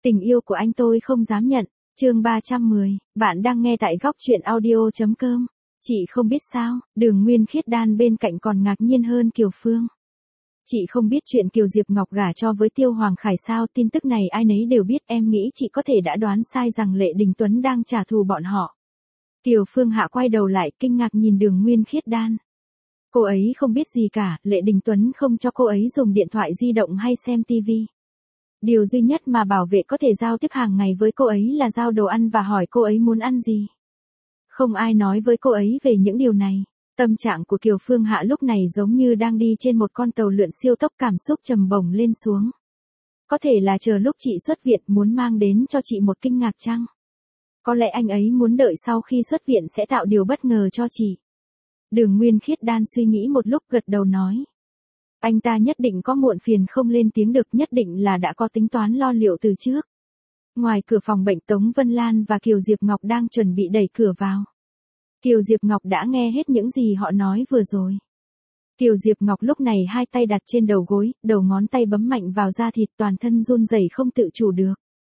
Tình yêu của anh tôi không dám nhận. Chương 310, bạn đang nghe tại góc truyện audio.com. Chị không biết sao, Đường Nguyên Khiết Đan bên cạnh còn ngạc nhiên hơn Kiều Phương. Chị không biết chuyện Kiều Diệp Ngọc gả cho với Tiêu Hoàng Khải sao, tin tức này ai nấy đều biết, em nghĩ chị có thể đã đoán sai rằng Lệ Đình Tuấn đang trả thù bọn họ. Kiều Phương Hạ quay đầu lại kinh ngạc nhìn Đường Nguyên Khiết Đan. Cô ấy không biết gì cả, Lệ Đình Tuấn không cho cô ấy dùng điện thoại di động hay xem tivi. Điều duy nhất mà bảo vệ có thể giao tiếp hàng ngày với cô ấy là giao đồ ăn và hỏi cô ấy muốn ăn gì. Không ai nói với cô ấy về những điều này. Tâm trạng của Kiều Phương Hạ lúc này giống như đang đi trên một con tàu lượn siêu tốc, cảm xúc trầm bổng lên xuống. Có thể là chờ lúc chị xuất viện muốn mang đến cho chị một kinh ngạc chăng? Có lẽ anh ấy muốn đợi sau khi xuất viện sẽ tạo điều bất ngờ cho chị. Đường Nguyên Khiết Đan suy nghĩ một lúc gật đầu nói. Anh ta nhất định có muộn phiền không lên tiếng được, nhất định là đã có tính toán lo liệu từ trước. Ngoài cửa phòng bệnh, Tống Vân Lan và Kiều Diệp Ngọc đang chuẩn bị đẩy cửa vào. Kiều Diệp Ngọc đã nghe hết những gì họ nói vừa rồi. Kiều Diệp Ngọc lúc này hai tay đặt trên đầu gối, đầu ngón tay bấm mạnh vào da thịt, toàn thân run rẩy không tự chủ được.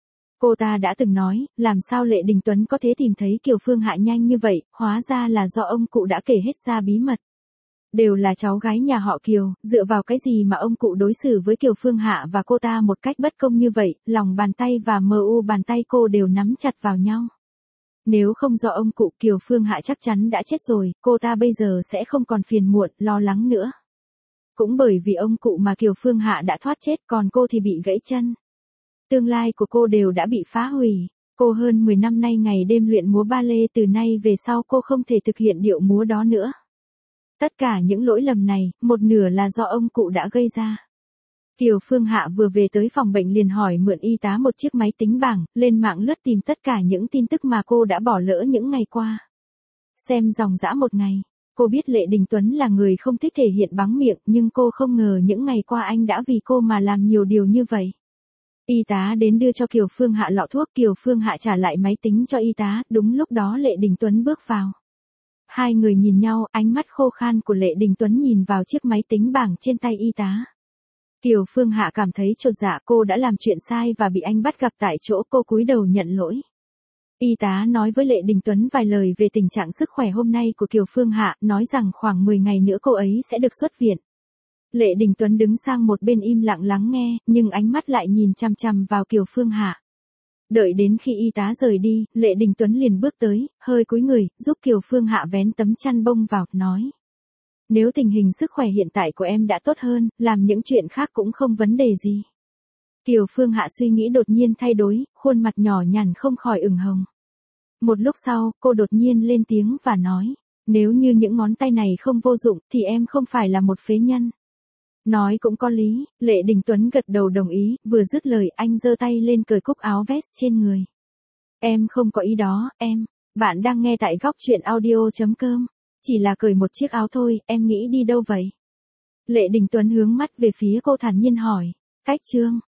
Cô ta đã từng nói, làm sao Lệ Đình Tuấn có thể tìm thấy Kiều Phương Hạ nhanh như vậy, hóa ra là do ông cụ đã kể hết ra bí mật. Đều là cháu gái nhà họ Kiều, dựa vào cái gì mà ông cụ đối xử với Kiều Phương Hạ và cô ta một cách bất công như vậy, lòng bàn tay và mu bàn tay cô đều nắm chặt vào nhau. Nếu không do ông cụ, Kiều Phương Hạ chắc chắn đã chết rồi, cô ta bây giờ sẽ không còn phiền muộn, lo lắng nữa. Cũng bởi vì ông cụ mà Kiều Phương Hạ đã thoát chết, còn cô thì bị gãy chân. Tương lai của cô đều đã bị phá hủy. Cô hơn 10 năm nay ngày đêm luyện múa ba lê, từ nay về sau cô không thể thực hiện điệu múa đó nữa. Tất cả những lỗi lầm này, một nửa là do ông cụ đã gây ra. Kiều Phương Hạ vừa về tới phòng bệnh liền hỏi mượn y tá một chiếc máy tính bảng, lên mạng lướt tìm tất cả những tin tức mà cô đã bỏ lỡ những ngày qua. Xem dòng dã một ngày, cô biết Lệ Đình Tuấn là người không thích thể hiện bằng miệng, nhưng cô không ngờ những ngày qua anh đã vì cô mà làm nhiều điều như vậy. Y tá đến đưa cho Kiều Phương Hạ lọ thuốc, Kiều Phương Hạ trả lại máy tính cho y tá, đúng lúc đó Lệ Đình Tuấn bước vào. Hai người nhìn nhau, ánh mắt khô khan của Lệ Đình Tuấn nhìn vào chiếc máy tính bảng trên tay y tá. Kiều Phương Hạ cảm thấy chột dạ, cô đã làm chuyện sai và bị anh bắt gặp tại chỗ, cô cúi đầu nhận lỗi. Y tá nói với Lệ Đình Tuấn vài lời về tình trạng sức khỏe hôm nay của Kiều Phương Hạ, nói rằng khoảng 10 ngày nữa cô ấy sẽ được xuất viện. Lệ Đình Tuấn đứng sang một bên im lặng lắng nghe, nhưng ánh mắt lại nhìn chằm chằm vào Kiều Phương Hạ. Đợi đến khi y tá rời đi, Lệ Đình Tuấn liền bước tới, hơi cúi người, giúp Kiều Phương Hạ vén tấm chăn bông vào, nói. Nếu tình hình sức khỏe hiện tại của em đã tốt hơn, làm những chuyện khác cũng không vấn đề gì. Kiều Phương Hạ suy nghĩ đột nhiên thay đổi, khuôn mặt nhỏ nhắn không khỏi ửng hồng. Một lúc sau, cô đột nhiên lên tiếng và nói, nếu như những ngón tay này không vô dụng, thì em không phải là một phế nhân. Nói cũng có lý, Lệ Đình Tuấn gật đầu đồng ý, vừa dứt lời anh giơ tay lên cởi cúc áo vest trên người. Em không có ý đó, em. Bạn đang nghe tại góc truyện audio.com. Chỉ là cởi một chiếc áo thôi, em nghĩ đi đâu vậy? Lệ Đình Tuấn hướng mắt về phía cô thản nhiên hỏi. Cách Trương,